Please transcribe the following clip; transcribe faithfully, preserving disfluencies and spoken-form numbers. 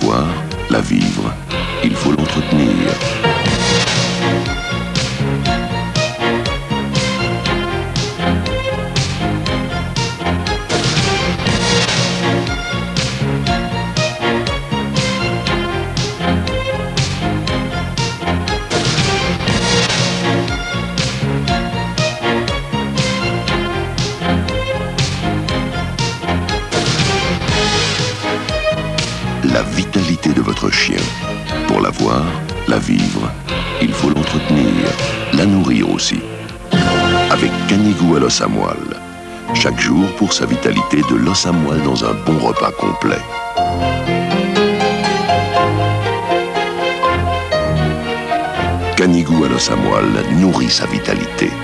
voir, la vivre, il faut l'entretenir. La vitalité de votre chien. Pour la voir, la vivre, il faut l'entretenir, la nourrir aussi. Avec Canigou à l'os à moelle. Chaque jour pour sa vitalité, de l'os à moelle dans un bon repas complet. Canigou à l'os à moelle nourrit sa vitalité.